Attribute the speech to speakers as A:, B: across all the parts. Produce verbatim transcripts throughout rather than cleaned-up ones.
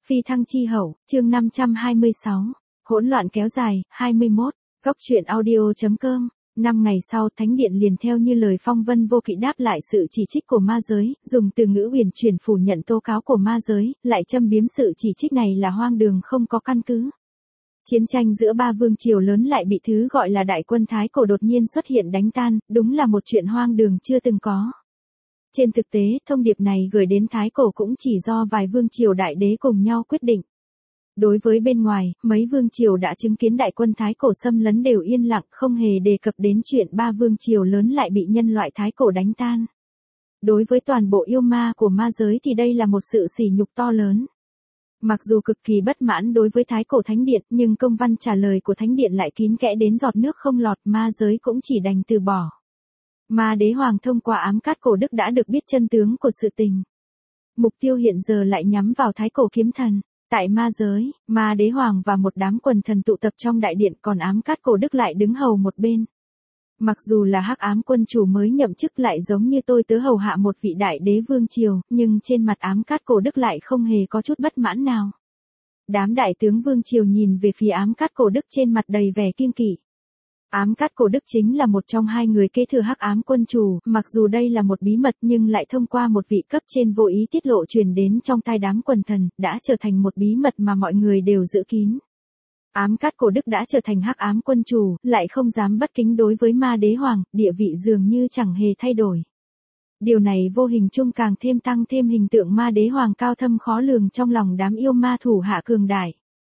A: Phi thăng chi hậu, chương năm trăm hai mươi sáu. Hỗn loạn kéo dài, hai mươi mốt. Góc truyện audio.com. Năm ngày sau, Thánh Điện liền theo như lời phong vân vô kỵ đáp lại sự chỉ trích của ma giới, dùng từ ngữ huyền chuyển phủ nhận tố cáo của ma giới, lại châm biếm sự chỉ trích này là hoang đường không có căn cứ. Chiến tranh giữa ba vương triều lớn lại bị thứ gọi là đại quân Thái Cổ đột nhiên xuất hiện đánh tan, đúng là một chuyện hoang đường chưa từng có. Trên thực tế, thông điệp này gửi đến Thái Cổ cũng chỉ do vài vương triều đại đế cùng nhau quyết định. Đối với bên ngoài, mấy vương triều đã chứng kiến đại quân Thái Cổ xâm lấn đều yên lặng, không hề đề cập đến chuyện ba vương triều lớn lại bị nhân loại Thái Cổ đánh tan. Đối với toàn bộ yêu ma của ma giới thì đây là một sự sỉ nhục to lớn. Mặc dù cực kỳ bất mãn đối với Thái Cổ Thánh Điện, nhưng công văn trả lời của Thánh Điện lại kín kẽ đến giọt nước không lọt, ma giới cũng chỉ đành từ bỏ. Ma Đế Hoàng thông qua ám cát cổ đức đã được biết chân tướng của sự tình. Mục tiêu hiện giờ lại nhắm vào Thái Cổ Kiếm Thần. Tại ma giới, Ma Đế Hoàng và một đám quần thần tụ tập trong đại điện, còn ám cát cổ đức lại đứng hầu một bên. Mặc dù là hắc ám quân chủ mới nhậm chức lại giống như tôi tớ hầu hạ một vị đại đế vương triều, nhưng trên mặt ám cát cổ đức lại không hề có chút bất mãn nào. Đám đại tướng vương triều nhìn về phía ám cát cổ đức trên mặt đầy vẻ kiêng kỵ. Ám cát cổ đức chính là một trong hai người kế thừa hắc ám quân chủ, mặc dù đây là một bí mật nhưng lại thông qua một vị cấp trên vô ý tiết lộ truyền đến trong tai đám quần thần, đã trở thành một bí mật mà mọi người đều giữ kín. Ám cát cổ đức đã trở thành hắc ám quân chủ, lại không dám bất kính đối với Ma Đế Hoàng, địa vị dường như chẳng hề thay đổi. Điều này vô hình chung càng thêm tăng thêm hình tượng Ma Đế Hoàng cao thâm khó lường trong lòng đám yêu ma thủ hạ cường đại.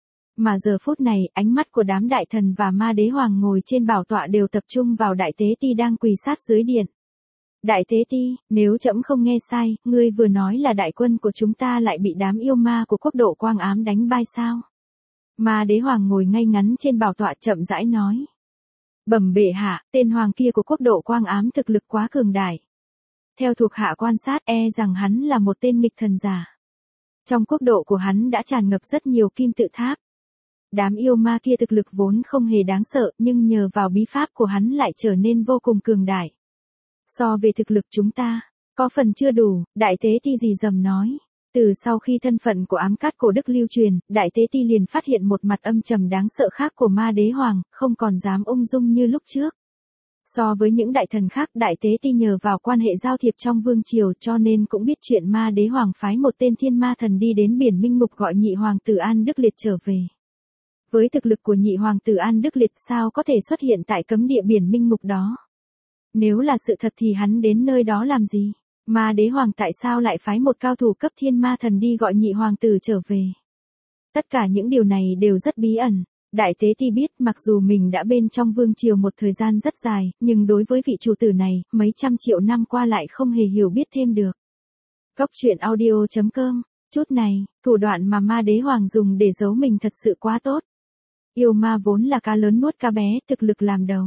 A: Mà giờ phút này, ánh mắt của đám đại thần và Ma Đế Hoàng ngồi trên bảo tọa đều tập trung vào Đại Tế Ti đang quỳ sát dưới điện. Đại Tế Ti, nếu trẫm không nghe sai, ngươi vừa nói là đại quân của chúng ta lại bị đám yêu ma của quốc độ Quang Ám đánh bại sao? Ma Đế Hoàng ngồi ngay ngắn trên bảo tọa chậm rãi nói. Bẩm bệ hạ, tên hoàng kia của quốc độ Quang Ám thực lực quá cường đại. Theo thuộc hạ quan sát e rằng hắn là một tên nghịch thần giả. Trong quốc độ của hắn đã tràn ngập rất nhiều kim tự tháp. Đám yêu ma kia thực lực vốn không hề đáng sợ, nhưng nhờ vào bí pháp của hắn lại trở nên vô cùng cường đại. So về thực lực chúng ta, có phần chưa đủ, Đại Tế Ti gì dầm nói. Từ sau khi thân phận của ám cát cổ đức lưu truyền, Đại Tế Ti liền phát hiện một mặt âm trầm đáng sợ khác của Ma Đế Hoàng, không còn dám ung dung như lúc trước. So với những đại thần khác, Đại Tế Ti nhờ vào quan hệ giao thiệp trong vương triều cho nên cũng biết chuyện Ma Đế Hoàng phái một tên thiên ma thần đi đến biển Minh Mục gọi nhị hoàng tử An Đức Liệt trở về. Với thực lực của nhị hoàng tử An Đức Liệt sao có thể xuất hiện tại cấm địa biển Minh Mục đó? Nếu là sự thật thì hắn đến nơi đó làm gì? Ma Đế Hoàng tại sao lại phái một cao thủ cấp thiên ma thần đi gọi nhị hoàng tử trở về? Tất cả những điều này đều rất bí ẩn. Đại Tế Ti biết mặc dù mình đã bên trong vương triều một thời gian rất dài, nhưng đối với vị chủ tử này, mấy trăm triệu năm qua lại không hề hiểu biết thêm được. Góc truyện audio.com. Chút này, thủ đoạn mà Ma Đế Hoàng dùng để giấu mình thật sự quá tốt. Yêu ma vốn là cá lớn nuốt cá bé, thực lực làm đầu.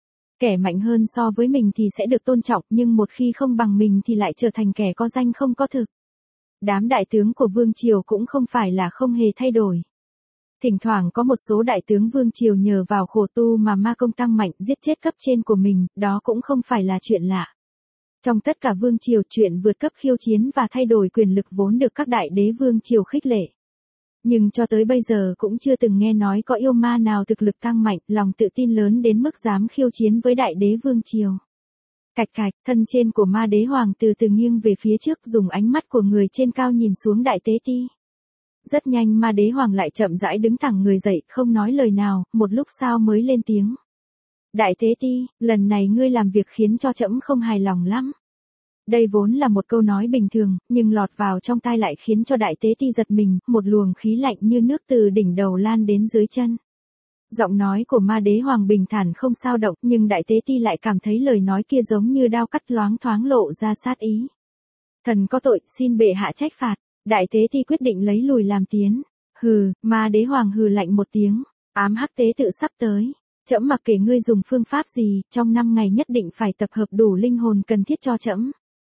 A: Kẻ mạnh hơn so với mình thì sẽ được tôn trọng, nhưng một khi không bằng mình thì lại trở thành kẻ có danh không có thực. Đám đại tướng của vương triều cũng không phải là không hề thay đổi. Thỉnh thoảng có một số đại tướng vương triều nhờ vào khổ tu mà ma công tăng mạnh giết chết cấp trên của mình, đó cũng không phải là chuyện lạ. Trong tất cả vương triều, chuyện vượt cấp khiêu chiến và thay đổi quyền lực vốn được các đại đế vương triều khích lệ. Nhưng cho tới bây giờ cũng chưa từng nghe nói có yêu ma nào thực lực tăng mạnh, lòng tự tin lớn đến mức dám khiêu chiến với đại đế vương triều. Cạch cạch, thân trên của Ma Đế Hoàng từ từ nghiêng về phía trước, dùng ánh mắt của người trên cao nhìn xuống Đại Tế Ti. Rất nhanh Ma Đế Hoàng lại chậm rãi đứng thẳng người dậy, không nói lời nào, một lúc sau mới lên tiếng. Đại Tế Ti, lần này ngươi làm việc khiến cho trẫm không hài lòng lắm. Đây vốn là một câu nói bình thường, nhưng lọt vào trong tai lại khiến cho Đại Tế Ti giật mình, một luồng khí lạnh như nước từ đỉnh đầu lan đến dưới chân. Giọng nói của Ma Đế Hoàng bình thản không sao động, nhưng Đại Tế Ti lại cảm thấy lời nói kia giống như đao cắt loáng thoáng lộ ra sát ý. Thần có tội, xin bệ hạ trách phạt. Đại Tế Ti quyết định lấy lùi làm tiến. Hừ, Ma Đế Hoàng hừ lạnh một tiếng. Ám hắc tế tự sắp tới. Trẫm mặc kệ ngươi dùng phương pháp gì, trong năm ngày nhất định phải tập hợp đủ linh hồn cần thiết cho trẫm.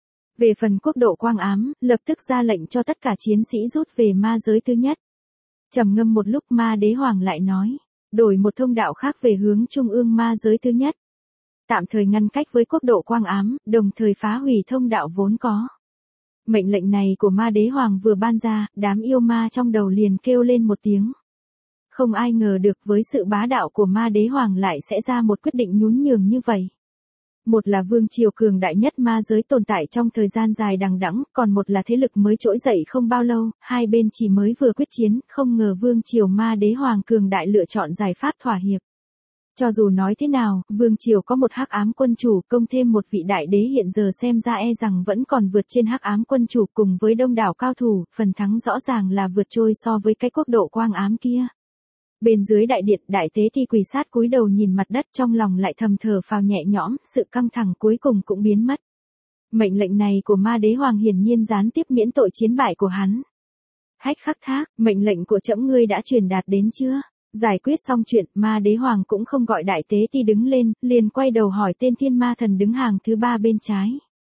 A: Về phần quốc độ Quang Ám, lập tức ra lệnh cho tất cả chiến sĩ rút về ma giới thứ nhất. Trầm ngâm một lúc Ma Đế Hoàng lại nói, đổi một thông đạo khác về hướng trung ương ma giới thứ nhất. Tạm thời ngăn cách với quốc độ Quang Ám, đồng thời phá hủy thông đạo vốn có. Mệnh lệnh này của ma đế hoàng vừa ban ra, đám yêu ma trong đầu liền kêu lên một tiếng. Không ai ngờ được với sự bá đạo của ma đế hoàng lại sẽ ra một quyết định nhún nhường như vậy. Một là vương triều cường đại nhất ma giới tồn tại trong thời gian dài đằng đẵng, còn một là thế lực mới trỗi dậy không bao lâu, hai bên chỉ mới vừa quyết chiến, không ngờ vương triều ma đế hoàng cường đại lựa chọn giải pháp thỏa hiệp. Cho dù nói thế nào, vương triều có một hắc ám quân chủ, công thêm một vị đại đế hiện giờ xem ra e rằng vẫn còn vượt trên hắc ám quân chủ cùng với đông đảo cao thủ, phần thắng rõ ràng là vượt trội so với cái quốc độ quang ám kia. Bên dưới đại điện, đại tế thi quỳ sát cúi đầu nhìn mặt đất, trong lòng lại thầm thở phào nhẹ nhõm, sự căng thẳng cuối cùng cũng biến mất. Mệnh lệnh này của ma đế hoàng hiển nhiên gián tiếp miễn tội chiến bại của hắn. Hách khắc thác, mệnh lệnh của trẫm ngươi đã truyền đạt đến chưa? Giải quyết xong chuyện, ma đế hoàng cũng không gọi đại tế ti đứng lên, liền quay đầu hỏi tên thiên ma thần đứng hàng thứ ba bên trái.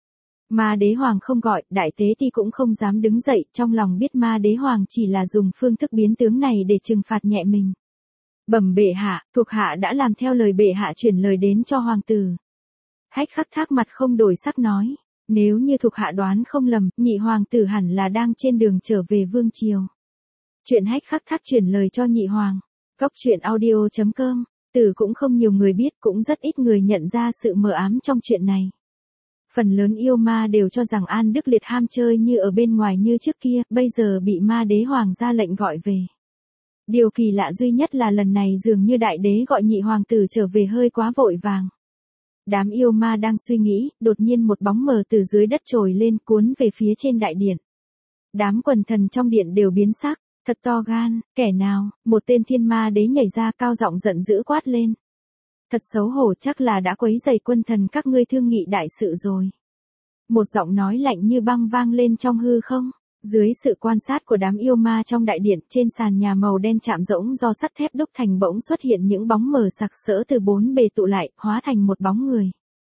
A: Ma đế hoàng không gọi, đại tế ti cũng không dám đứng dậy, trong lòng biết ma đế hoàng chỉ là dùng phương thức biến tướng này để trừng phạt nhẹ mình. Bẩm bệ hạ, thuộc hạ đã làm theo lời bệ hạ chuyển lời đến cho hoàng tử. Hách khắc thác mặt không đổi sắc nói, nếu như thuộc hạ đoán không lầm, nhị hoàng tử hẳn là đang trên đường trở về vương triều. Chuyện hách khắc thác chuyển lời cho nhị hoàng. Cốc truyện audio chấm com, từ cũng không nhiều người biết, cũng rất ít người nhận ra sự mờ ám trong chuyện này. Phần lớn yêu ma đều cho rằng An Đức Liệt ham chơi như ở bên ngoài như trước kia, bây giờ bị ma đế hoàng ra lệnh gọi về. Điều kỳ lạ duy nhất là lần này dường như đại đế gọi nhị hoàng tử trở về hơi quá vội vàng. Đám yêu ma đang suy nghĩ, đột nhiên một bóng mờ từ dưới đất trồi lên cuốn về phía trên đại điện. Đám quần thần trong điện đều biến sắc. Thật to gan, kẻ nào, một tên thiên ma đế nhảy ra cao giọng giận dữ quát lên. Thật xấu hổ, chắc là đã quấy rầy quân thần các ngươi thương nghị đại sự rồi. Một giọng nói lạnh như băng vang lên trong hư không, dưới sự quan sát của đám yêu ma trong đại điện, trên sàn nhà màu đen chạm rỗng do sắt thép đúc thành bỗng xuất hiện những bóng mờ sặc sỡ từ bốn bề tụ lại, hóa thành một bóng người.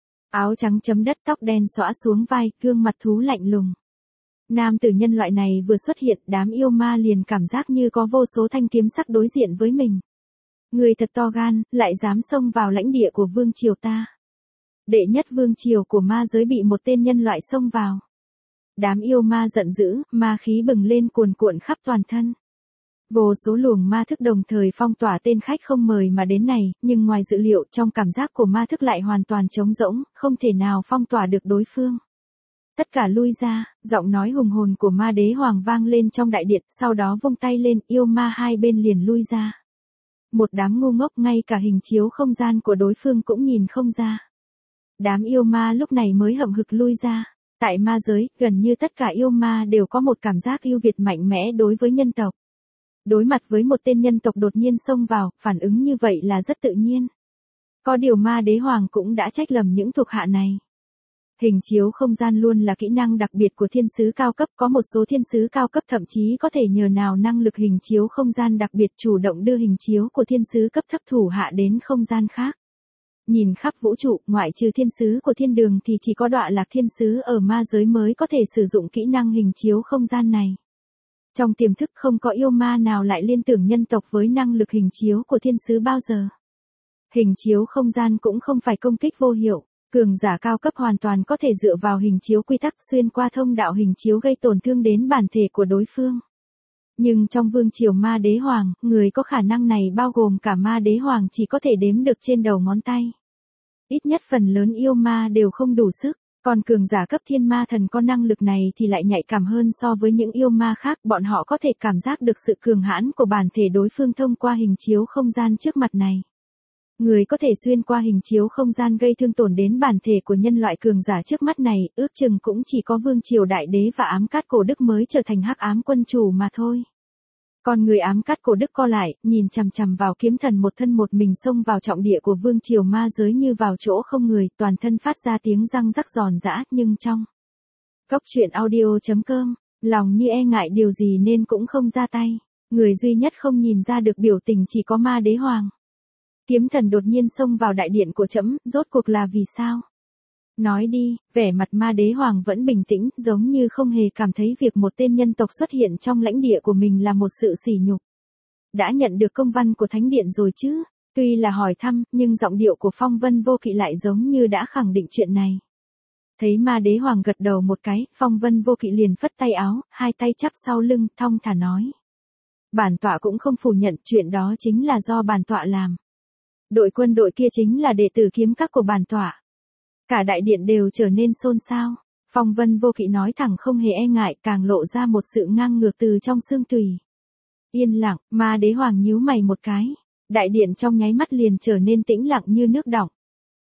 A: Áo trắng chấm đất, tóc đen xõa xuống vai, gương mặt thú lạnh lùng. Nam tử nhân loại này vừa xuất hiện, đám yêu ma liền cảm giác như có vô số thanh kiếm sắc đối diện với mình. Người thật to gan, lại dám xông vào lãnh địa của vương triều ta. Đệ nhất vương triều của ma giới bị một tên nhân loại xông vào. Đám yêu ma giận dữ, ma khí bừng lên cuồn cuộn khắp toàn thân. Vô số luồng ma thức đồng thời phong tỏa tên khách không mời mà đến này, nhưng ngoài dự liệu, trong cảm giác của ma thức lại hoàn toàn trống rỗng, không thể nào phong tỏa được đối phương. Tất cả lui ra, giọng nói hùng hồn của ma đế hoàng vang lên trong đại điện, sau đó vung tay lên, yêu ma hai bên liền lui ra. Một đám ngu ngốc, ngay cả hình chiếu không gian của đối phương cũng nhìn không ra. Đám yêu ma lúc này mới hậm hực lui ra. Tại ma giới, gần như tất cả yêu ma đều có một cảm giác ưu việt mạnh mẽ đối với nhân tộc. Đối mặt với một tên nhân tộc đột nhiên xông vào, phản ứng như vậy là rất tự nhiên. Có điều ma đế hoàng cũng đã trách lầm những thuộc hạ này. Hình chiếu không gian luôn là kỹ năng đặc biệt của thiên sứ cao cấp, có một số thiên sứ cao cấp thậm chí có thể nhờ nào năng lực hình chiếu không gian đặc biệt chủ động đưa hình chiếu của thiên sứ cấp thấp thủ hạ đến không gian khác. Nhìn khắp vũ trụ, ngoại trừ thiên sứ của thiên đường thì chỉ có Đọa Lạc thiên sứ ở ma giới mới có thể sử dụng kỹ năng hình chiếu không gian này. Trong tiềm thức không có yêu ma nào lại liên tưởng nhân tộc với năng lực hình chiếu của thiên sứ bao giờ. Hình chiếu không gian cũng không phải công kích vô hiệu. Cường giả cao cấp hoàn toàn có thể dựa vào hình chiếu quy tắc xuyên qua thông đạo hình chiếu gây tổn thương đến bản thể của đối phương. Nhưng trong vương triều ma đế hoàng, người có khả năng này bao gồm cả ma đế hoàng chỉ có thể đếm được trên đầu ngón tay. Ít nhất phần lớn yêu ma đều không đủ sức, còn cường giả cấp thiên ma thần có năng lực này thì lại nhạy cảm hơn so với những yêu ma khác, bọn họ có thể cảm giác được sự cường hãn của bản thể đối phương thông qua hình chiếu không gian trước mặt này. Người có thể xuyên qua hình chiếu không gian gây thương tổn đến bản thể của nhân loại cường giả trước mắt này, ước chừng cũng chỉ có vương triều đại đế và ám cát cổ đức mới trở thành hắc ám quân chủ mà thôi. Còn người ám cát cổ đức co lại, nhìn chằm chằm vào kiếm thần một thân một mình xông vào trọng địa của vương triều ma giới như vào chỗ không người, toàn thân phát ra tiếng răng rắc giòn giã, nhưng trong. Cốc truyện audio chấm com, lòng như e ngại điều gì nên cũng không ra tay. Người duy nhất không nhìn ra được biểu tình chỉ có ma đế hoàng. Kiếm thần đột nhiên xông vào đại điện của trẫm, rốt cuộc là vì sao? Nói đi, vẻ mặt ma đế hoàng vẫn bình tĩnh, giống như không hề cảm thấy việc một tên nhân tộc xuất hiện trong lãnh địa của mình là một sự sỉ nhục. Đã nhận được công văn của thánh điện rồi chứ? Tuy là hỏi thăm, nhưng giọng điệu của Phong Vân Vô Kỵ lại giống như đã khẳng định chuyện này. Thấy ma đế hoàng gật đầu một cái, Phong Vân Vô Kỵ liền phất tay áo, hai tay chắp sau lưng, thong thả nói. Bản tọa cũng không phủ nhận chuyện đó chính là do bản tọa làm. Đội quân đội kia chính là đệ tử kiếm các của bản tọa. Cả đại điện đều trở nên xôn xao. Phong Vân Vô Kỵ nói thẳng không hề e ngại, càng lộ ra một sự ngang ngược từ trong xương tùy. Yên lặng, ma đế hoàng nhíu mày một cái. Đại điện trong nháy mắt liền trở nên tĩnh lặng như nước đọng.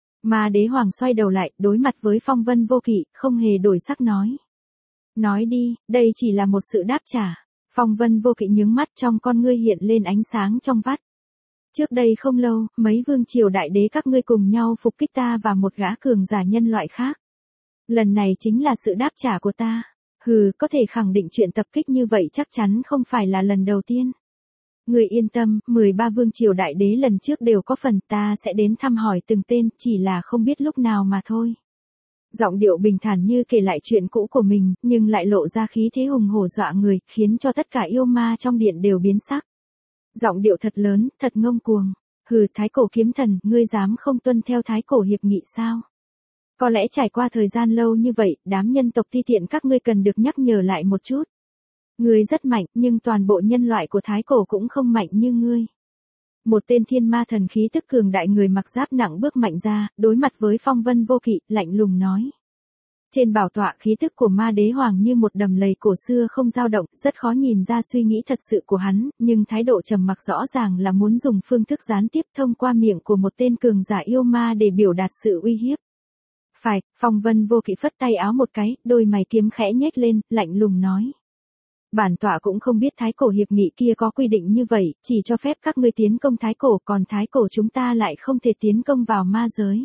A: Ma đế hoàng xoay đầu lại, đối mặt với Phong Vân Vô Kỵ, không hề đổi sắc nói. Nói đi, đây chỉ là một sự đáp trả. Phong Vân Vô Kỵ nhướng mắt, trong con ngươi hiện lên ánh sáng trong vắt. Trước đây không lâu, mấy vương triều đại đế các ngươi cùng nhau phục kích ta và một gã cường giả nhân loại khác. Lần này chính là sự đáp trả của ta. Hừ, có thể khẳng định chuyện tập kích như vậy chắc chắn không phải là lần đầu tiên. Người yên tâm, mười ba vương triều đại đế lần trước đều có phần, ta sẽ đến thăm hỏi từng tên, chỉ là không biết lúc nào mà thôi. Giọng điệu bình thản như kể lại chuyện cũ của mình, nhưng lại lộ ra khí thế hùng hổ dọa người, khiến cho tất cả yêu ma trong điện đều biến sắc. Giọng điệu thật lớn, thật ngông cuồng. Hừ, Thái Cổ kiếm thần, ngươi dám không tuân theo Thái Cổ hiệp nghị sao? Có lẽ trải qua thời gian lâu như vậy, đám nhân tộc ti tiện các ngươi cần được nhắc nhở lại một chút. Ngươi rất mạnh, nhưng toàn bộ nhân loại của Thái Cổ cũng không mạnh như ngươi. Một tên thiên ma thần khí tức cường đại người mặc giáp nặng bước mạnh ra, đối mặt với Phong Vân Vô Kỵ, lạnh lùng nói. Trên bảo tọa khí tức của ma đế hoàng như một đầm lầy cổ xưa không dao động, rất khó nhìn ra suy nghĩ thật sự của hắn, nhưng thái độ trầm mặc rõ ràng là muốn dùng phương thức gián tiếp thông qua miệng của một tên cường giả yêu ma để biểu đạt sự uy hiếp. Phải, Phong Vân Vô Kỵ phất tay áo một cái, đôi mày kiếm khẽ nhếch lên, lạnh lùng nói. Bản tọa cũng không biết Thái Cổ hiệp nghị kia có quy định như vậy, chỉ cho phép các ngươi tiến công Thái Cổ, còn Thái Cổ chúng ta lại không thể tiến công vào ma giới.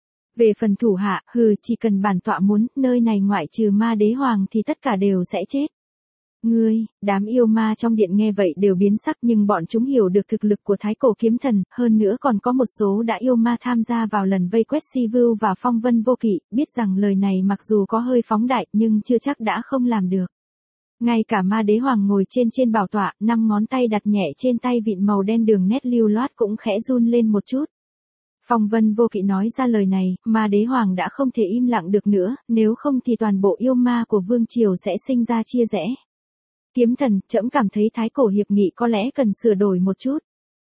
A: Về phần thủ hạ, hừ, chỉ cần bản tọa muốn, nơi này ngoại trừ ma đế hoàng thì tất cả đều sẽ chết. Ngươi, đám yêu ma trong điện nghe vậy đều biến sắc, nhưng bọn chúng hiểu được thực lực của Thái Cổ kiếm thần, hơn nữa còn có một số đã yêu ma tham gia vào lần vây quét Si Vưu và Phong Vân Vô Kỵ, biết rằng lời này mặc dù có hơi phóng đại nhưng chưa chắc đã không làm được. Ngay cả ma đế hoàng ngồi trên trên bảo tọa, năm ngón tay đặt nhẹ trên tay vịn màu đen đường nét lưu loát cũng khẽ run lên một chút. Phong Vân Vô Kỵ nói ra lời này, ma đế hoàng đã không thể im lặng được nữa, nếu không thì toàn bộ yêu ma của vương triều sẽ sinh ra chia rẽ. Kiếm thần, trẫm cảm thấy Thái Cổ hiệp nghị có lẽ cần sửa đổi một chút.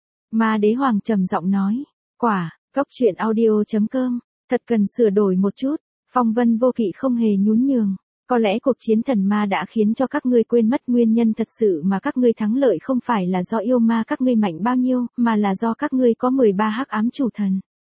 A: Ma đế hoàng trầm giọng nói, quả, góc truyện audio chấm com, thật cần sửa đổi một chút. Phong Vân Vô Kỵ không hề nhún nhường. Có lẽ cuộc chiến thần ma đã khiến cho các ngươi quên mất nguyên nhân thật sự mà các ngươi thắng lợi không phải là do yêu ma các ngươi mạnh bao nhiêu, mà là do các ngươi có mười ba hắc ám chủ thần.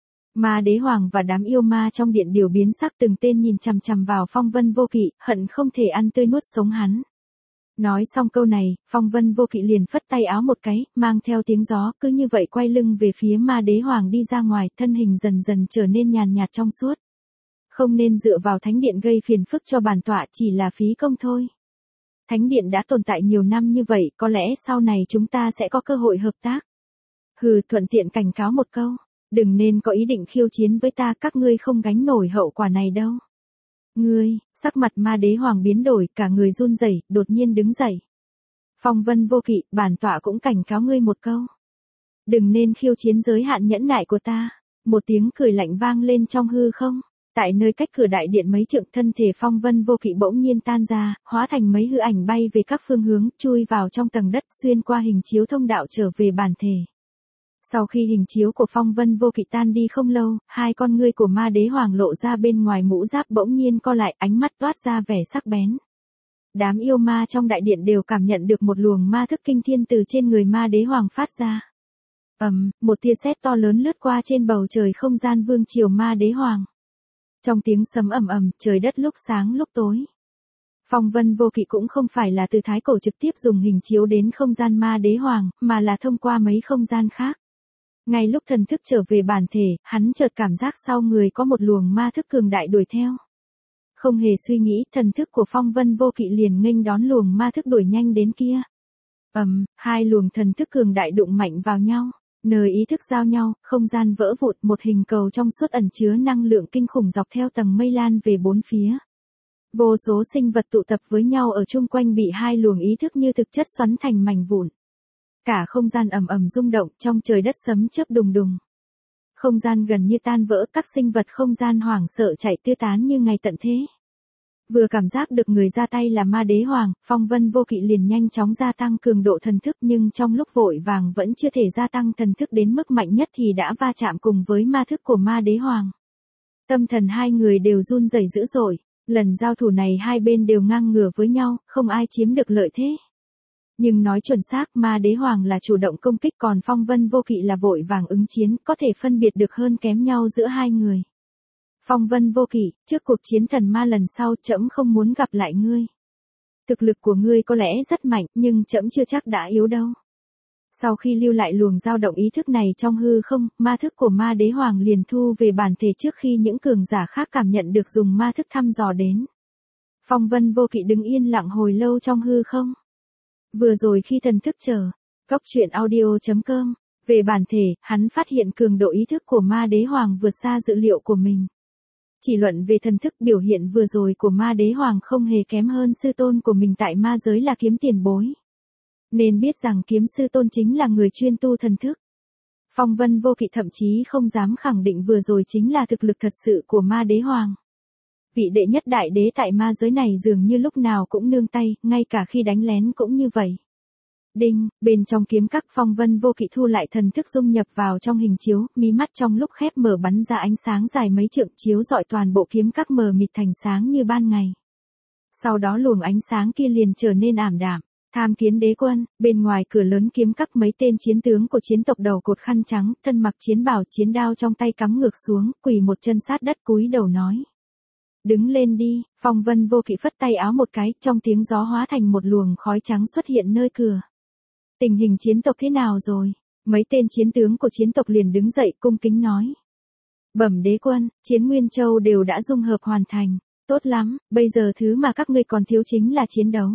A: Ma đế hoàng và đám yêu ma trong điện đều biến sắc, từng tên nhìn chằm chằm vào Phong Vân Vô Kỵ, hận không thể ăn tươi nuốt sống hắn. Nói xong câu này, Phong Vân Vô Kỵ liền phất tay áo một cái, mang theo tiếng gió, cứ như vậy quay lưng về phía ma đế hoàng đi ra ngoài, thân hình dần dần trở nên nhàn nhạt trong suốt. Không nên dựa vào thánh điện gây phiền phức cho bản tọa, chỉ là phí công thôi. Thánh điện đã tồn tại nhiều năm như vậy, có lẽ sau này chúng ta sẽ có cơ hội hợp tác. Hừ, thuận tiện cảnh cáo một câu, đừng nên có ý định khiêu chiến với ta, các ngươi không gánh nổi hậu quả này đâu. Ngươi, sắc mặt ma đế hoàng biến đổi, cả người run rẩy, đột nhiên đứng dậy. Phong Vân Vô Kỵ, bản tọa cũng cảnh cáo ngươi một câu. Đừng nên khiêu chiến giới hạn nhẫn nại của ta. Một tiếng cười lạnh vang lên trong hư không. Tại nơi cách cửa đại điện mấy trượng, thân thể Phong Vân Vô Kỵ bỗng nhiên tan ra, hóa thành mấy hư ảnh bay về các phương hướng, chui vào trong tầng đất, xuyên qua hình chiếu thông đạo trở về bản thể. Sau khi hình chiếu của Phong Vân Vô Kỵ tan đi không lâu, hai con ngươi của ma đế hoàng lộ ra bên ngoài mũ giáp bỗng nhiên co lại, ánh mắt toát ra vẻ sắc bén. Đám yêu ma trong đại điện đều cảm nhận được một luồng ma thức kinh thiên từ trên người ma đế hoàng phát ra. Ầm, um, một tia sét to lớn lướt qua trên bầu trời không gian vương triều ma đế hoàng. Trong tiếng sấm ầm ầm, trời đất lúc sáng lúc tối. Phong Vân Vô Kỵ cũng không phải là từ Thái Cổ trực tiếp dùng hình chiếu đến không gian ma đế hoàng, mà là thông qua mấy không gian khác. Ngay lúc thần thức trở về bản thể, hắn chợt cảm giác sau người có một luồng ma thức cường đại đuổi theo. Không hề suy nghĩ, thần thức của Phong Vân Vô Kỵ liền nghênh đón luồng ma thức đuổi nhanh đến kia. Ầm, um, hai luồng thần thức cường đại đụng mạnh vào nhau. Nơi ý thức giao nhau, không gian vỡ vụn, một hình cầu trong suốt ẩn chứa năng lượng kinh khủng dọc theo tầng mây lan về bốn phía. Vô số sinh vật tụ tập với nhau ở chung quanh bị hai luồng ý thức như thực chất xoắn thành mảnh vụn. Cả không gian ầm ầm rung động, trong trời đất sấm chớp đùng đùng. Không gian gần như tan vỡ, các sinh vật không gian hoảng sợ chạy tứ tán như ngày tận thế. Vừa cảm giác được người ra tay là ma đế hoàng, Phong Vân Vô Kỵ liền nhanh chóng gia tăng cường độ thần thức, nhưng trong lúc vội vàng vẫn chưa thể gia tăng thần thức đến mức mạnh nhất thì đã va chạm cùng với ma thức của ma đế hoàng. Tâm thần hai người đều run rẩy dữ dội, lần giao thủ này hai bên đều ngang ngửa với nhau, không ai chiếm được lợi thế. Nhưng nói chuẩn xác, ma đế hoàng là chủ động công kích, còn Phong Vân Vô Kỵ là vội vàng ứng chiến, có thể phân biệt được hơn kém nhau giữa hai người. Phong Vân Vô Kỵ, trước cuộc chiến thần ma lần sau trẫm không muốn gặp lại ngươi. Thực lực của ngươi có lẽ rất mạnh, nhưng trẫm chưa chắc đã yếu đâu. Sau khi lưu lại luồng dao động ý thức này trong hư không, ma thức của ma đế hoàng liền thu về bản thể trước khi những cường giả khác cảm nhận được dùng ma thức thăm dò đến. Phong Vân Vô Kỵ đứng yên lặng hồi lâu trong hư không. Vừa rồi khi thần thức chờ, Cốc truyện audio chấm com, về bản thể, hắn phát hiện cường độ ý thức của ma đế hoàng vượt xa dự liệu của mình. Chỉ luận về thần thức, biểu hiện vừa rồi của ma đế hoàng không hề kém hơn sư tôn của mình tại ma giới là Kiếm Tiền Bối. Nên biết rằng kiếm sư tôn chính là người chuyên tu thần thức. Phong Vân Vô Kỵ thậm chí không dám khẳng định vừa rồi chính là thực lực thật sự của ma đế hoàng. Vị đệ nhất đại đế tại ma giới này dường như lúc nào cũng nương tay, ngay cả khi đánh lén cũng như vậy. Đinh, bên trong kiếm các, Phong Vân Vô Kỵ thu lại thần thức dung nhập vào trong hình chiếu, mí mắt trong lúc khép mở bắn ra ánh sáng dài mấy trượng chiếu rọi toàn bộ kiếm các mờ mịt thành sáng như ban ngày. Sau đó luồng ánh sáng kia liền trở nên ảm đạm. Tham Kiến Đế Quân, bên ngoài cửa lớn kiếm các mấy tên chiến tướng của chiến tộc đầu cột khăn trắng, thân mặc chiến bào, chiến đao trong tay cắm ngược xuống, quỳ một chân sát đất cúi đầu nói. Đứng lên đi, Phong Vân Vô Kỵ phất tay áo một cái, trong tiếng gió hóa thành một luồng khói trắng xuất hiện nơi cửa. Tình hình chiến tộc thế nào rồi? Mấy tên chiến tướng của chiến tộc liền đứng dậy cung kính nói. Bẩm Đế Quân, chiến Nguyên Châu đều đã dung hợp hoàn thành. Tốt lắm, bây giờ thứ mà các ngươi còn thiếu chính là chiến đấu.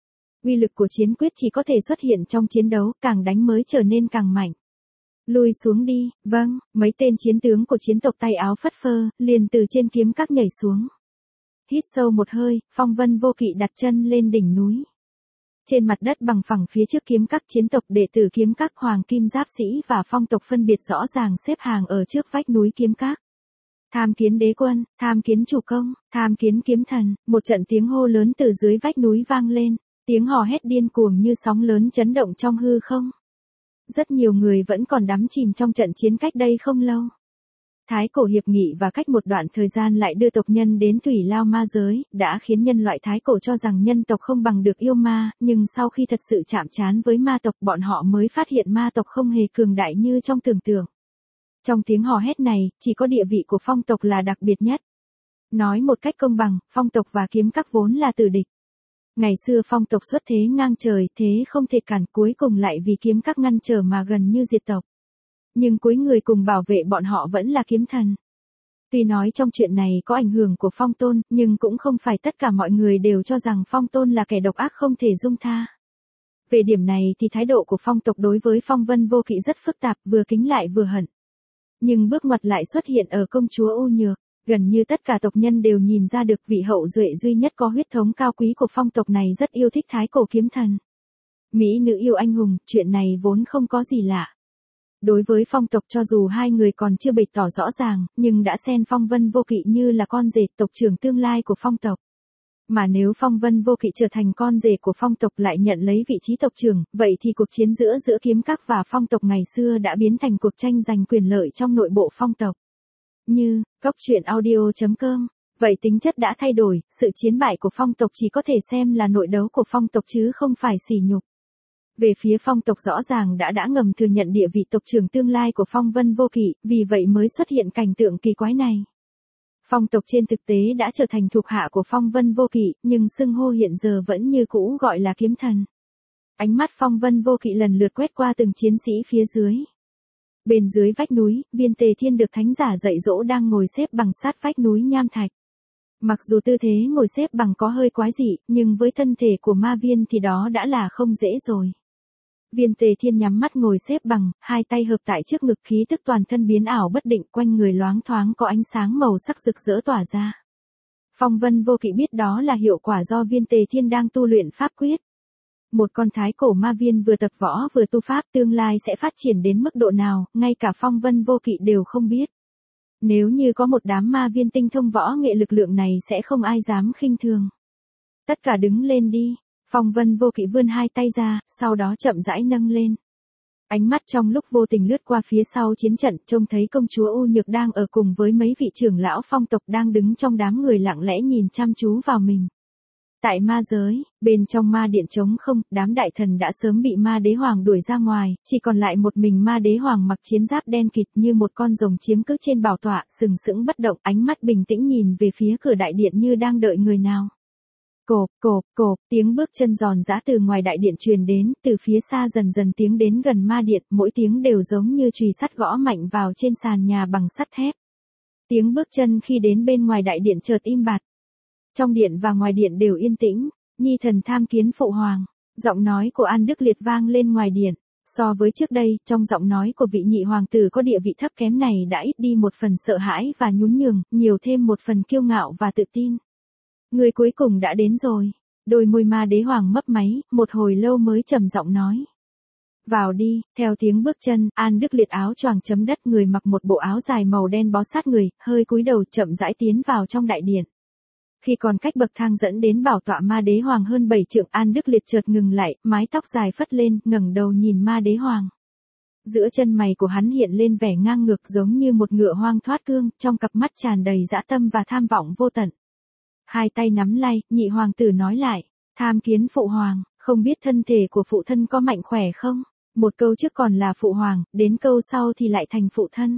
A: Uy lực của chiến quyết chỉ có thể xuất hiện trong chiến đấu, càng đánh mới trở nên càng mạnh. Lùi xuống đi, vâng, mấy tên chiến tướng của chiến tộc tay áo phất phơ, liền từ trên kiếm các nhảy xuống. Hít sâu một hơi, Phong Vân Vô Kỵ đặt chân lên đỉnh núi. Trên mặt đất bằng phẳng phía trước kiếm các, chiến tộc đệ tử kiếm các Hoàng Kim Giáp Sĩ và Phong tộc phân biệt rõ ràng xếp hàng ở trước vách núi kiếm các. Tham kiến Đế Quân, tham kiến chủ công, tham kiến kiếm thần, một trận tiếng hô lớn từ dưới vách núi vang lên, tiếng hò hét điên cuồng như sóng lớn chấn động trong hư không. Rất nhiều người vẫn còn đắm chìm trong trận chiến cách đây không lâu. Thái cổ hiệp nghị và cách một đoạn thời gian lại đưa tộc nhân đến Thủy Lao ma giới, đã khiến nhân loại Thái cổ cho rằng nhân tộc không bằng được yêu ma, nhưng sau khi thật sự chạm trán với ma tộc, bọn họ mới phát hiện ma tộc không hề cường đại như trong tưởng tượng. Trong tiếng hò hét này, chỉ có địa vị của Phong tộc là đặc biệt nhất. Nói một cách công bằng, Phong tộc và kiếm các vốn là tử địch. Ngày xưa Phong tộc xuất thế ngang trời, thế không thể cản, cuối cùng lại vì kiếm các ngăn trở mà gần như diệt tộc. Nhưng cuối người cùng bảo vệ bọn họ vẫn là kiếm thần. Tuy nói trong chuyện này có ảnh hưởng của Phong Tôn, nhưng cũng không phải tất cả mọi người đều cho rằng Phong Tôn là kẻ độc ác không thể dung tha. Về điểm này thì thái độ của Phong tộc đối với Phong Vân Vô Kỵ rất phức tạp, vừa kính lại vừa hận. Nhưng bước ngoặt lại xuất hiện ở công chúa U Nhược, gần như tất cả tộc nhân đều nhìn ra được vị hậu duệ duy nhất có huyết thống cao quý của Phong tộc này rất yêu thích thái cổ kiếm thần. Mỹ nữ yêu anh hùng, chuyện này vốn không có gì lạ. Đối với Phong tộc, cho dù hai người còn chưa bày tỏ rõ ràng, nhưng đã xem Phong Vân Vô Kỵ như là con rể tộc trưởng tương lai của Phong tộc. Mà nếu Phong Vân Vô Kỵ trở thành con rể của Phong tộc lại nhận lấy vị trí tộc trưởng, vậy thì cuộc chiến giữa giữa kiếm các và Phong tộc ngày xưa đã biến thành cuộc tranh giành quyền lợi trong nội bộ Phong tộc. Như, Cốc truyện audio chấm com, vậy tính chất đã thay đổi, sự chiến bại của Phong tộc chỉ có thể xem là nội đấu của Phong tộc chứ không phải sỉ nhục. Về phía Phong tộc rõ ràng đã đã ngầm thừa nhận địa vị tộc trưởng tương lai của Phong Vân Vô Kỵ, vì vậy mới xuất hiện cảnh tượng kỳ quái này. Phong tộc trên thực tế đã trở thành thuộc hạ của Phong Vân Vô Kỵ, nhưng xưng hô hiện giờ vẫn như cũ gọi là kiếm thần. Ánh mắt Phong Vân Vô Kỵ lần lượt quét qua từng chiến sĩ phía dưới. Bên dưới vách núi, Viên Tề Thiên được thánh giả dạy dỗ đang ngồi xếp bằng sát vách núi nham thạch. Mặc dù tư thế ngồi xếp bằng có hơi quái dị, nhưng với thân thể của ma viên thì đó đã là không dễ rồi. Viên Tề Thiên nhắm mắt ngồi xếp bằng, hai tay hợp tại trước ngực, khí tức toàn thân biến ảo bất định, quanh người loáng thoáng có ánh sáng màu sắc rực rỡ tỏa ra. Phong Vân Vô Kỵ biết đó là hiệu quả do Viên Tề Thiên đang tu luyện pháp quyết. Một con thái cổ ma viên vừa tập võ vừa tu pháp tương lai sẽ phát triển đến mức độ nào, ngay cả Phong Vân Vô Kỵ đều không biết. Nếu như có một đám ma viên tinh thông võ nghệ lực lượng này sẽ không ai dám khinh thường. Tất cả đứng lên đi, Phong Vân Vô Kỵ vươn hai tay ra, sau đó chậm rãi nâng lên. Ánh mắt trong lúc vô tình lướt qua phía sau chiến trận, trông thấy công chúa U Nhược đang ở cùng với mấy vị trưởng lão phong tộc đang đứng trong đám người lặng lẽ nhìn chăm chú vào mình. Tại ma giới, bên trong ma điện trống không, đám đại thần đã sớm bị ma đế hoàng đuổi ra ngoài, chỉ còn lại một mình ma đế hoàng mặc chiến giáp đen kịt như một con rồng chiếm cứ trên bảo tọa, sừng sững bất động, ánh mắt bình tĩnh nhìn về phía cửa đại điện như đang đợi người nào. Cộp, cộp, cộp, tiếng bước chân giòn giã từ ngoài đại điện truyền đến, từ phía xa dần dần tiếng đến gần ma điện, mỗi tiếng đều giống như chùy sắt gõ mạnh vào trên sàn nhà bằng sắt thép. Tiếng bước chân khi đến bên ngoài đại điện chợt im bặt. Trong điện và ngoài điện đều yên tĩnh, nhi thần tham kiến phụ hoàng. Giọng nói của An Đức Liệt vang lên ngoài điện. So với trước đây, trong giọng nói của vị nhị hoàng tử có địa vị thấp kém này đã ít đi một phần sợ hãi và nhún nhường, nhiều thêm một phần kiêu ngạo và tự tin. Người cuối cùng đã đến rồi. Đôi môi ma đế hoàng mấp máy, một hồi lâu mới trầm giọng nói. Vào đi, theo tiếng bước chân, An Đức Liệt áo choàng chấm đất, người mặc một bộ áo dài màu đen bó sát người, hơi cúi đầu chậm rãi tiến vào trong đại điện. Khi còn cách bậc thang dẫn đến bảo tọa ma đế hoàng hơn bảy trượng, An Đức Liệt chợt ngừng lại, mái tóc dài phất lên, ngẩng đầu nhìn ma đế hoàng. Giữa chân mày của hắn hiện lên vẻ ngang ngược giống như một ngựa hoang thoát cương, trong cặp mắt tràn đầy dã tâm và tham vọng vô tận. Hai tay nắm lay, nhị hoàng tử nói lại, tham kiến phụ hoàng, không biết thân thể của phụ thân có mạnh khỏe không? Một câu trước còn là phụ hoàng, đến câu sau thì lại thành phụ thân.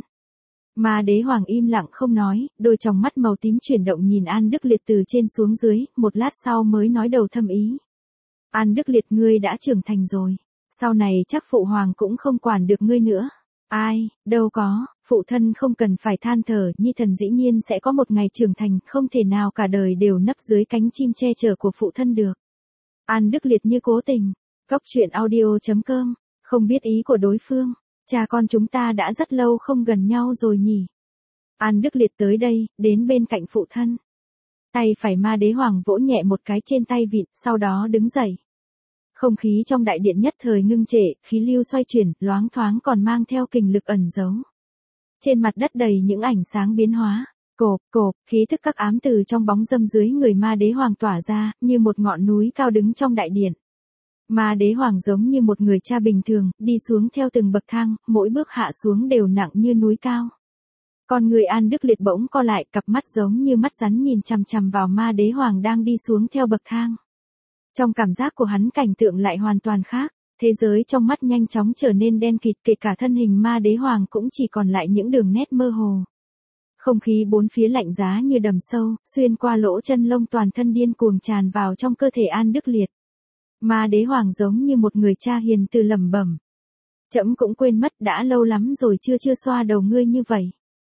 A: Ma đế hoàng im lặng không nói, đôi tròng mắt màu tím chuyển động nhìn An Đức Liệt từ trên xuống dưới, một lát sau mới nói đầu thâm ý. An Đức Liệt, ngươi đã trưởng thành rồi, sau này chắc phụ hoàng cũng không quản được ngươi nữa. Ai, đâu có, phụ thân không cần phải than thở, nhi thần dĩ nhiên sẽ có một ngày trưởng thành, không thể nào cả đời đều nấp dưới cánh chim che chở của phụ thân được. An Đức Liệt như cố tình. Cóc truyện audio chấm com, không biết ý của đối phương. Cha con chúng ta đã rất lâu không gần nhau rồi nhỉ. An Đức Liệt tới đây, đến bên cạnh phụ thân. Tay phải ma đế hoàng vỗ nhẹ một cái trên tay vịn, sau đó đứng dậy. Không khí trong đại điện nhất thời ngưng trệ, khí lưu xoay chuyển, loáng thoáng còn mang theo kình lực ẩn giấu. Trên mặt đất đầy những ảnh sáng biến hóa. Cộp, cộp, khí thức các ám từ trong bóng dâm dưới người ma đế hoàng tỏa ra, như một ngọn núi cao đứng trong đại điện. Ma đế hoàng giống như một người cha bình thường, đi xuống theo từng bậc thang, mỗi bước hạ xuống đều nặng như núi cao. Con người An Đức Liệt bỗng co lại, cặp mắt giống như mắt rắn nhìn chằm chằm vào ma đế hoàng đang đi xuống theo bậc thang. Trong cảm giác của hắn cảnh tượng lại hoàn toàn khác, thế giới trong mắt nhanh chóng trở nên đen kịt, kể cả thân hình ma đế hoàng cũng chỉ còn lại những đường nét mơ hồ. Không khí bốn phía lạnh giá như đầm sâu, xuyên qua lỗ chân lông toàn thân điên cuồng tràn vào trong cơ thể An Đức Liệt. Ma đế hoàng giống như một người cha hiền từ lẩm bẩm. Trẫm cũng quên mất đã lâu lắm rồi chưa chưa xoa đầu ngươi như vậy.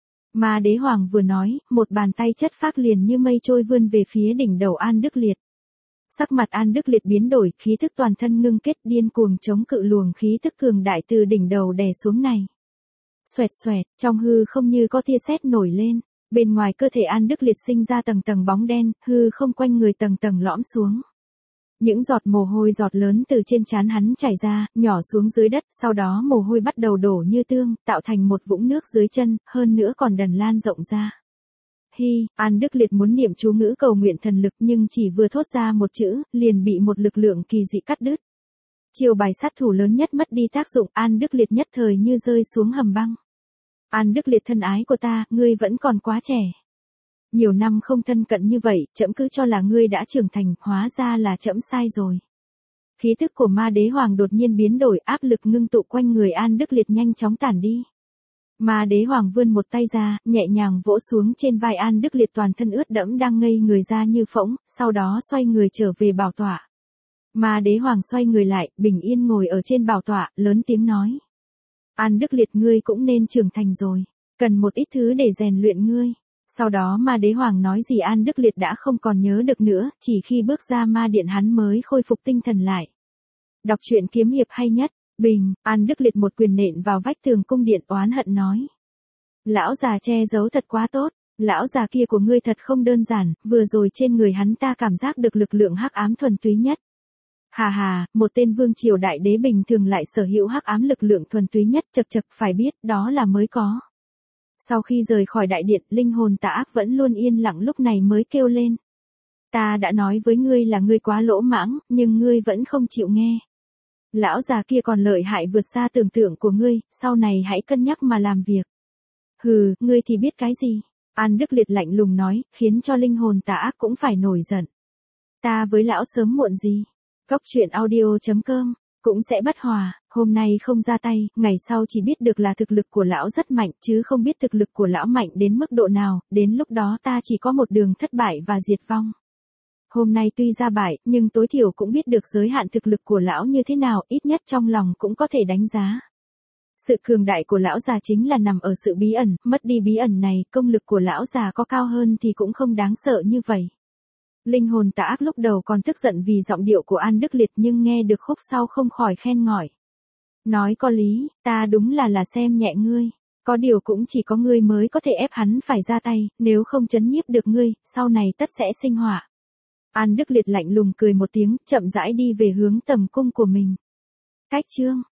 A: Ma đế hoàng vừa nói, một bàn tay chất phác liền như mây trôi vươn về phía đỉnh đầu An Đức Liệt. Sắc mặt An Đức Liệt biến đổi, khí thức toàn thân ngưng kết điên cuồng chống cự luồng khí tức cường đại từ đỉnh đầu đè xuống này. Xoẹt xoẹt, trong hư không như có tia sét nổi lên, bên ngoài cơ thể An Đức Liệt sinh ra tầng tầng bóng đen, hư không quanh người tầng tầng lõm xuống. Những giọt mồ hôi giọt lớn từ trên trán hắn chảy ra, nhỏ xuống dưới đất, sau đó mồ hôi bắt đầu đổ như tương, tạo thành một vũng nước dưới chân, hơn nữa còn đần lan rộng ra. Hi, An Đức Liệt muốn niệm chú ngữ cầu nguyện thần lực nhưng chỉ vừa thốt ra một chữ, liền bị một lực lượng kỳ dị cắt đứt. Chiêu bài sát thủ lớn nhất mất đi tác dụng, An Đức Liệt nhất thời như rơi xuống hầm băng. An Đức Liệt thân ái của ta, ngươi vẫn còn quá trẻ. Nhiều năm không thân cận như vậy, trẫm cứ cho là ngươi đã trưởng thành, hóa ra là trẫm sai rồi. Khí thức của ma đế hoàng đột nhiên biến đổi, áp lực ngưng tụ quanh người An Đức Liệt nhanh chóng tản đi. Ma đế hoàng vươn một tay ra, nhẹ nhàng vỗ xuống trên vai An Đức Liệt, toàn thân ướt đẫm đang ngây người ra như phỗng, sau đó xoay người trở về bảo tọa. Ma đế hoàng xoay người lại, bình yên ngồi ở trên bảo tọa, lớn tiếng nói. An Đức Liệt, ngươi cũng nên trưởng thành rồi, cần một ít thứ để rèn luyện ngươi. Sau đó ma đế hoàng nói gì An Đức Liệt đã không còn nhớ được nữa, chỉ khi bước ra ma điện hắn mới khôi phục tinh thần lại. Đọc truyện kiếm hiệp hay nhất, bình, An Đức Liệt một quyền nện vào vách tường cung điện oán hận nói. Lão già che giấu thật quá tốt, lão già kia của ngươi thật không đơn giản, vừa rồi trên người hắn ta cảm giác được lực lượng hắc ám thuần túy nhất. Hà hà, một tên vương triều đại đế bình thường lại sở hữu hắc ám lực lượng thuần túy nhất, chật chật phải biết, đó là mới có. Sau khi rời khỏi đại điện, linh hồn tà ác vẫn luôn yên lặng lúc này mới kêu lên. Ta đã nói với ngươi là ngươi quá lỗ mãng, nhưng ngươi vẫn không chịu nghe. Lão già kia còn lợi hại vượt xa tưởng tượng của ngươi, sau này hãy cân nhắc mà làm việc. Hừ, ngươi thì biết cái gì? An Đức Liệt lạnh lùng nói, khiến cho linh hồn tà ác cũng phải nổi giận. Ta với lão sớm muộn gì? Cốc truyện audio chấm com cũng sẽ bất hòa, hôm nay không ra tay, ngày sau chỉ biết được là thực lực của lão rất mạnh chứ không biết thực lực của lão mạnh đến mức độ nào, đến lúc đó ta chỉ có một đường thất bại và diệt vong. Hôm nay tuy ra bại, nhưng tối thiểu cũng biết được giới hạn thực lực của lão như thế nào, ít nhất trong lòng cũng có thể đánh giá. Sự cường đại của lão già chính là nằm ở sự bí ẩn, mất đi bí ẩn này, công lực của lão già có cao hơn thì cũng không đáng sợ như vậy. Linh hồn tà ác lúc đầu còn tức giận vì giọng điệu của An Đức Liệt nhưng nghe được khúc sau không khỏi khen ngợi. Nói có lý, ta đúng là là xem nhẹ ngươi. Có điều cũng chỉ có ngươi mới có thể ép hắn phải ra tay, nếu không trấn nhiếp được ngươi, sau này tất sẽ sinh họa. An Đức Liệt lạnh lùng cười một tiếng, chậm rãi đi về hướng tầm cung của mình. Cách chương